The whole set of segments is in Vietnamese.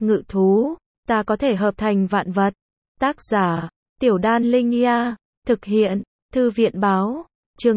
Ngự thú, ta có thể hợp thành vạn vật. Tác giả, Tiểu Đan Linh Nha. Thực hiện, Thư viện Báo. Chương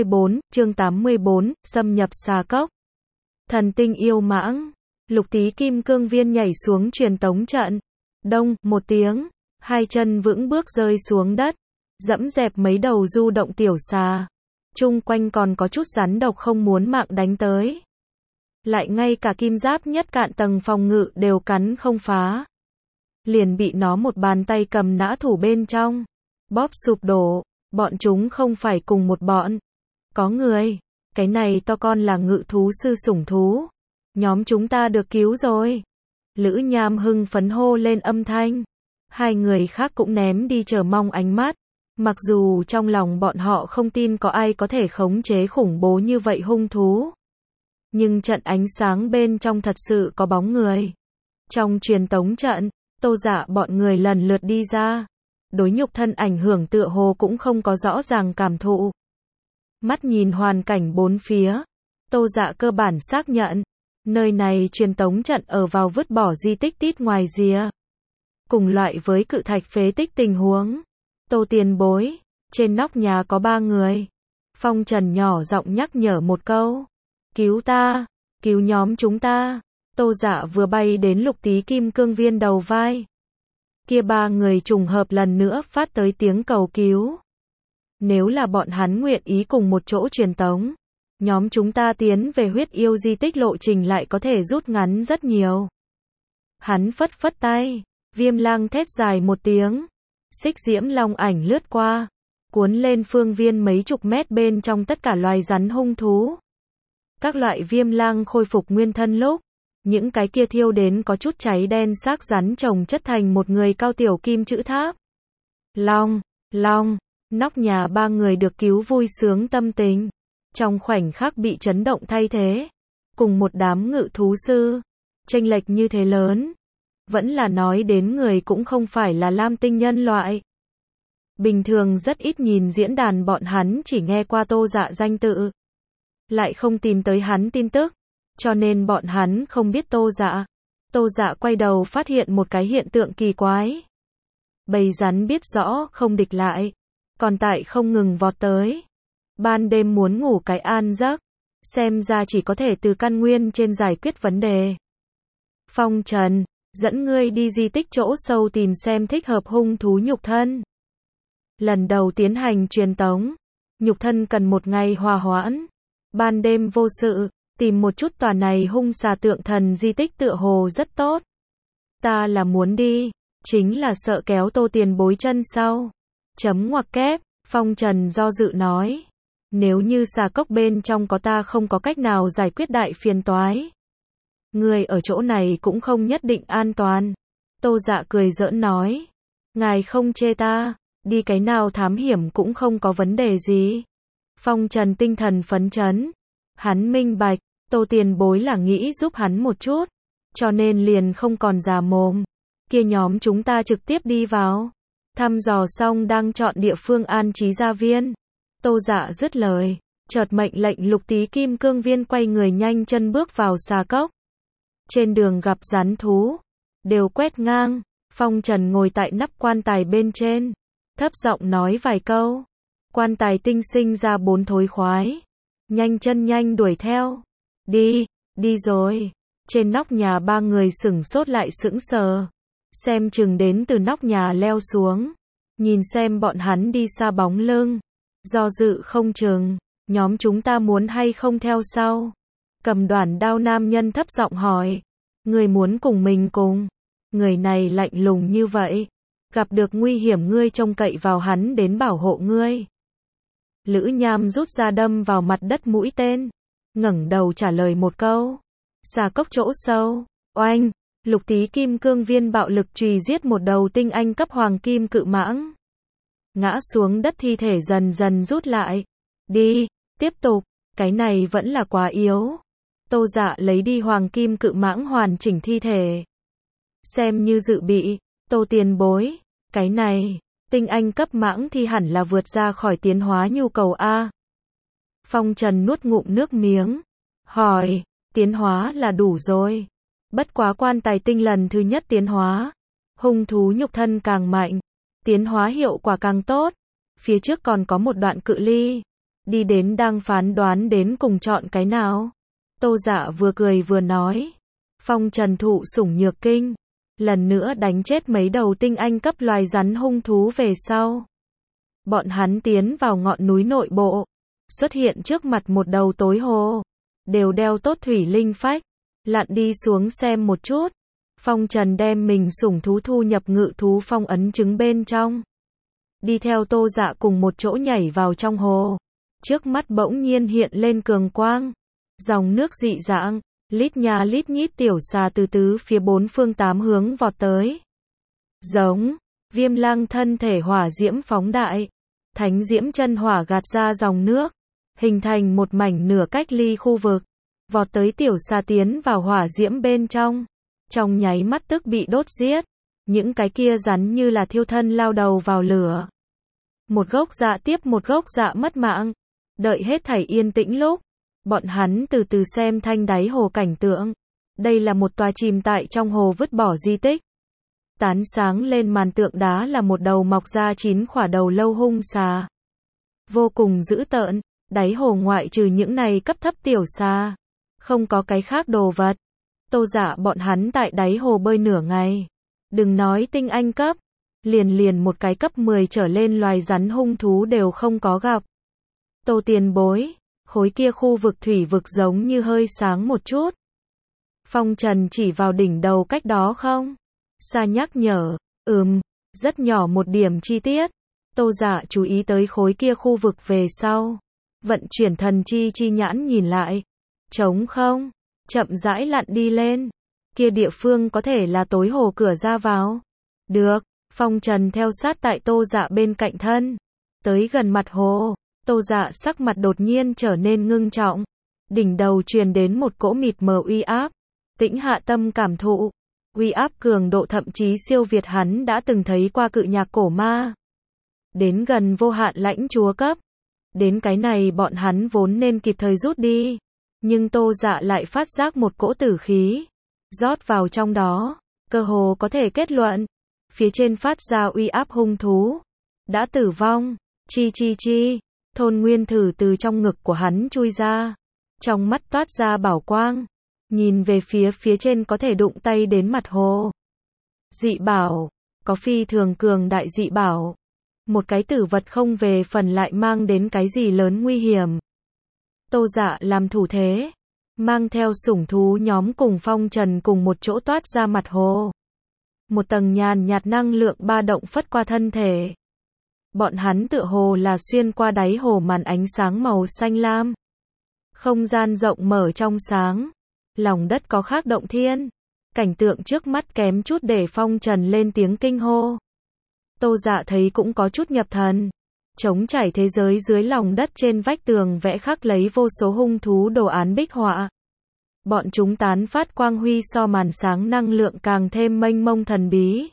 84, xâm nhập xà cốc. Thần tinh yêu mãng. Lục Tý Kim Cương Viên nhảy xuống truyền tống trận. Đông, một tiếng, hai chân vững bước rơi xuống đất, dẫm dẹp mấy đầu du động tiểu xà. Chung quanh còn có chút rắn độc không muốn mạng đánh tới. Lại ngay cả kim giáp nhất cạn tầng phòng ngự đều cắn không phá. Liền bị nó một bàn tay cầm nã thủ bên trong. Bóp sụp đổ, bọn chúng không phải cùng một bọn. Có người, cái này to con là ngự thú sư sủng thú. Nhóm chúng ta được cứu rồi. Lữ Nham hưng phấn hô lên âm thanh. Hai người khác cũng ném đi chờ mong ánh mắt. Mặc dù trong lòng bọn họ không tin có ai có thể khống chế khủng bố như vậy hung thú. Nhưng trận ánh sáng bên trong thật sự có bóng người. Trong truyền tống trận, Tô Dạ bọn người lần lượt đi ra. Đối nhục thân ảnh hưởng tựa hồ cũng không có rõ ràng cảm thụ. Mắt nhìn hoàn cảnh bốn phía, Tô Dạ cơ bản xác nhận. Nơi này truyền tống trận ở vào vứt bỏ di tích tít ngoài rìa. Cùng loại với cự thạch phế tích tình huống. Tô Tiền Bối, trên nóc nhà có 3 người. Phong Trần nhỏ giọng nhắc nhở một câu. Cứu ta, cứu nhóm chúng ta. Tô Dạ vừa bay đến Lục Tý Kim Cương Viên đầu vai. Kia 3 người trùng hợp lần nữa phát tới tiếng cầu cứu. Nếu là bọn hắn nguyện ý cùng một chỗ truyền tống, nhóm chúng ta tiến về huyết yêu di tích lộ trình lại có thể rút ngắn rất nhiều. Hắn phất phất tay, Viêm Lang thét dài một tiếng. Xích diễm long ảnh lướt qua, cuốn lên phương viên mấy chục mét bên trong tất cả loài rắn hung thú. Các loại viêm lang khôi phục nguyên thân lúc, những cái kia thiêu đến có chút cháy đen xác rắn chồng chất thành một người cao tiểu kim chữ tháp. Long, nóc nhà 3 người được cứu vui sướng tâm tình. Trong khoảnh khắc bị chấn động thay thế. Cùng một đám ngự thú sư. Chênh lệch như thế lớn. Vẫn là nói đến người cũng không phải là lam tinh nhân loại. Bình thường rất ít nhìn diễn đàn bọn hắn chỉ nghe qua Tô Dạ danh tự. Lại không tìm tới hắn tin tức. Cho nên bọn hắn không biết Tô Dạ. Tô Dạ quay đầu phát hiện một cái hiện tượng kỳ quái. Bầy rắn biết rõ không địch lại. Còn tại không ngừng vọt tới. Ban đêm muốn ngủ cái an giấc. Xem ra chỉ có thể từ căn nguyên trên giải quyết vấn đề. Phong Trần, dẫn ngươi đi di tích chỗ sâu tìm xem thích hợp hung thú nhục thân. Lần đầu tiến hành truyền tống, nhục thân cần 1 ngày hòa hoãn. Ban đêm vô sự, tìm một chút tòa này hung xà tượng thần di tích tựa hồ rất tốt. Ta là muốn đi, chính là sợ kéo Tô Tiền Bối chân sau. Chấm ngoặc kép, Phong Trần do dự nói. Nếu như xà cốc bên trong có ta không có cách nào giải quyết đại phiền toái. Người ở chỗ này cũng không nhất định an toàn. Tô Dạ cười giỡn nói. Ngài không chê ta, đi cái nào thám hiểm cũng không có vấn đề gì. Phong Trần tinh thần phấn chấn. Hắn minh bạch, Tô Tiền Bối là nghĩ giúp hắn một chút. Cho nên liền không còn già mồm. Kia nhóm chúng ta trực tiếp đi vào. Thăm dò xong đang chọn địa phương an trí gia viên. Tô Dạ dứt lời, chợt mệnh lệnh Lục Tý Kim Cương Viên quay người nhanh chân bước vào xà cốc. Trên đường gặp rắn thú, đều quét ngang. Phong Trần ngồi tại nắp quan tài bên trên, thấp giọng nói vài câu. Quan tài tinh sinh ra 4 thối khoái. Nhanh chân nhanh đuổi theo. Đi rồi. Trên nóc nhà 3 người sửng sốt lại sững sờ. Xem chừng đến từ nóc nhà leo xuống. Nhìn xem bọn hắn đi xa bóng lưng. Do dự không chừng, nhóm chúng ta muốn hay không theo sau. Cầm đoản đao nam nhân thấp giọng hỏi. Người muốn cùng mình cùng. Người này lạnh lùng như vậy. Gặp được nguy hiểm ngươi trông cậy vào hắn đến bảo hộ ngươi. Lữ Nham rút ra đâm vào mặt đất mũi tên. Ngẩng đầu trả lời một câu. Xà cốc chỗ sâu. Oanh. Lục Tý Kim Cương Viên bạo lực chùy giết một đầu tinh anh cấp hoàng kim cự mãng. Ngã xuống đất thi thể dần dần rút lại. Đi, tiếp tục, cái này vẫn là quá yếu. Tô Dạ lấy đi hoàng kim cự mãng hoàn chỉnh thi thể. Xem như dự bị, Tô Tiền Bối, cái này, tinh anh cấp mãng thì hẳn là vượt ra khỏi tiến hóa nhu cầu A. Phong Trần nuốt ngụm nước miếng, hỏi, tiến hóa là đủ rồi. Bất quá quan tài tinh lần thứ nhất tiến hóa, hung thú nhục thân càng mạnh, tiến hóa hiệu quả càng tốt. Phía trước còn có một đoạn cự ly, đi đến đang phán đoán đến cùng chọn cái nào. Tô Dạ vừa cười vừa nói, phong trần thụ sủng nhược kinh, lần nữa đánh chết mấy đầu tinh anh cấp loài rắn hung thú về sau. Bọn hắn tiến vào ngọn núi nội bộ, xuất hiện trước mặt một đầu tối hồ, đều đeo tốt thủy linh phách, lặn đi xuống xem một chút. Phong Trần đem mình sủng thú thu nhập ngự thú phong ấn trứng bên trong, đi theo Tô Dạ cùng một chỗ nhảy vào trong hồ. Trước mắt bỗng nhiên hiện lên cường quang, dòng nước dị dạng, lít nha lít nhít tiểu xà từ tứ phía bốn phương tám hướng vọt tới. Giống, Viêm Lăng thân thể hỏa diễm phóng đại, thánh diễm chân hỏa gạt ra dòng nước, hình thành một mảnh nửa cách ly khu vực, vọt tới tiểu xà tiến vào hỏa diễm bên trong. Trong nháy mắt tức bị đốt giết, những cái kia rắn như là thiêu thân lao đầu vào lửa. Một gốc dạ tiếp một gốc dạ mất mạng, đợi hết thảy yên tĩnh lúc, bọn hắn từ từ xem thanh đáy hồ cảnh tượng. Đây là một tòa chìm tại trong hồ vứt bỏ di tích. Tán sáng lên màn tượng đá là một đầu mọc ra 9 khỏa đầu lâu hung xà. Vô cùng dữ tợn, đáy hồ ngoại trừ những này cấp thấp tiểu xà, không có cái khác đồ vật. Tô Dạ bọn hắn tại đáy hồ bơi nửa ngày, đừng nói tinh anh cấp, liền một cái cấp 10 trở lên loài rắn hung thú đều không có gặp. Tô tiền bối, khối kia khu vực thủy vực giống như hơi sáng một chút. Phong Trần chỉ vào đỉnh đầu cách đó không? Sa nhắc nhở, rất nhỏ một điểm chi tiết. Tô Dạ chú ý tới khối kia khu vực về sau, vận chuyển thần chi nhãn nhìn lại, trống không, chậm rãi lặn đi lên. Kia địa phương có thể là tối hồ cửa ra vào. Được, Phong Trần theo sát tại Tô Dạ bên cạnh thân, tới gần mặt hồ. Tô Dạ sắc mặt đột nhiên trở nên ngưng trọng, đỉnh đầu truyền đến một cỗ mịt mờ uy áp, tĩnh hạ tâm cảm thụ, uy áp cường độ thậm chí siêu việt hắn đã từng thấy qua cự nhạc cổ ma. Đến gần vô hạn lãnh chúa cấp, đến cái này bọn hắn vốn nên kịp thời rút đi, nhưng Tô Dạ lại phát giác một cỗ tử khí rót vào trong đó, cơ hồ có thể kết luận, phía trên phát ra uy áp hung thú đã tử vong. Chi, Thôn Nguyên Thử từ trong ngực của hắn chui ra, trong mắt toát ra bảo quang, nhìn về phía trên có thể đụng tay đến mặt hồ. Dị bảo, có phi thường cường đại dị bảo. Một cái tử vật không về phần lại mang đến cái gì lớn nguy hiểm. Tô Dạ làm thủ thế, mang theo sủng thú nhóm cùng Phong Trần cùng một chỗ toát ra mặt hồ. Một tầng nhàn nhạt năng lượng ba động phất qua thân thể. Bọn hắn tựa hồ là xuyên qua đáy hồ màn ánh sáng màu xanh lam. Không gian rộng mở trong sáng, lòng đất có khác động thiên. Cảnh tượng trước mắt kém chút để Phong Trần lên tiếng kinh hô. Tô Dạ thấy cũng có chút nhập thần. Trống trải thế giới dưới lòng đất, trên vách tường vẽ khắc lấy vô số hung thú đồ án bích họa. Bọn chúng tán phát quang huy so màn sáng năng lượng càng thêm mênh mông thần bí.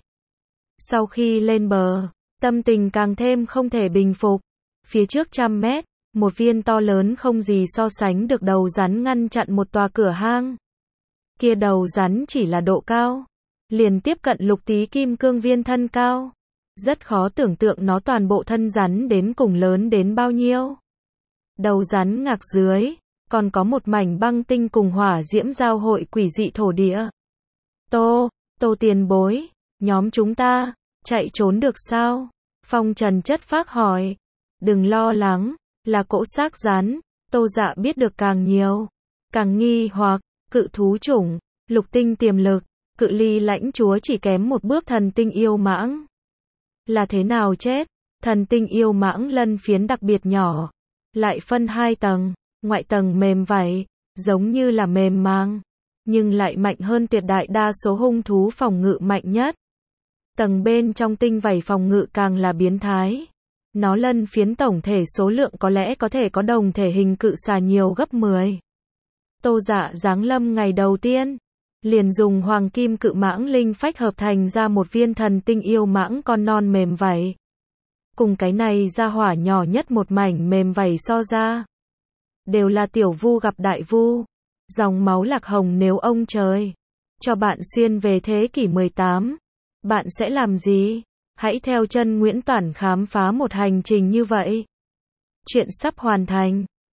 Sau khi lên bờ, tâm tình càng thêm không thể bình phục. Phía trước 100 mét, một viên to lớn không gì so sánh được đầu rắn ngăn chặn một tòa cửa hang. Kia đầu rắn chỉ là độ cao, liền tiếp cận lục tí kim cương viên thân cao. Rất khó tưởng tượng nó toàn bộ thân rắn đến cùng lớn đến bao nhiêu. Đầu rắn ngạc dưới, còn có một mảnh băng tinh cùng hỏa diễm giao hội quỷ dị thổ địa. Tô tiền bối, nhóm chúng ta, chạy trốn được sao? Phong Trần chất phác hỏi. Đừng lo lắng, là cỗ xác rắn. Tô Dạ biết được càng nhiều, càng nghi hoặc, cự thú chủng, lục tinh tiềm lực, cự ly lãnh chúa chỉ kém một bước thần tinh yêu mãng. Là thế nào chết? Thần tinh yêu mãng lân phiến đặc biệt nhỏ, lại phân 2 tầng, ngoại tầng mềm vảy, giống như là mềm màng, nhưng lại mạnh hơn tuyệt đại đa số hung thú phòng ngự mạnh nhất. Tầng bên trong tinh vảy phòng ngự càng là biến thái. Nó lân phiến tổng thể số lượng có lẽ có thể có đồng thể hình cự xà nhiều gấp 10. Tô Dạ giáng lâm ngày đầu tiên, liền dùng hoàng kim cự mãng linh phách hợp thành ra một viên thần tinh yêu mãng con non mềm vảy. Cùng cái này ra hỏa nhỏ nhất một mảnh mềm vảy so ra, đều là tiểu vu gặp đại vu, dòng máu lạc hồng nếu ông trời. cho bạn xuyên về thế kỷ 18. Bạn sẽ làm gì? Hãy theo chân Nguyễn Toản khám phá một hành trình như vậy. Chuyện sắp hoàn thành.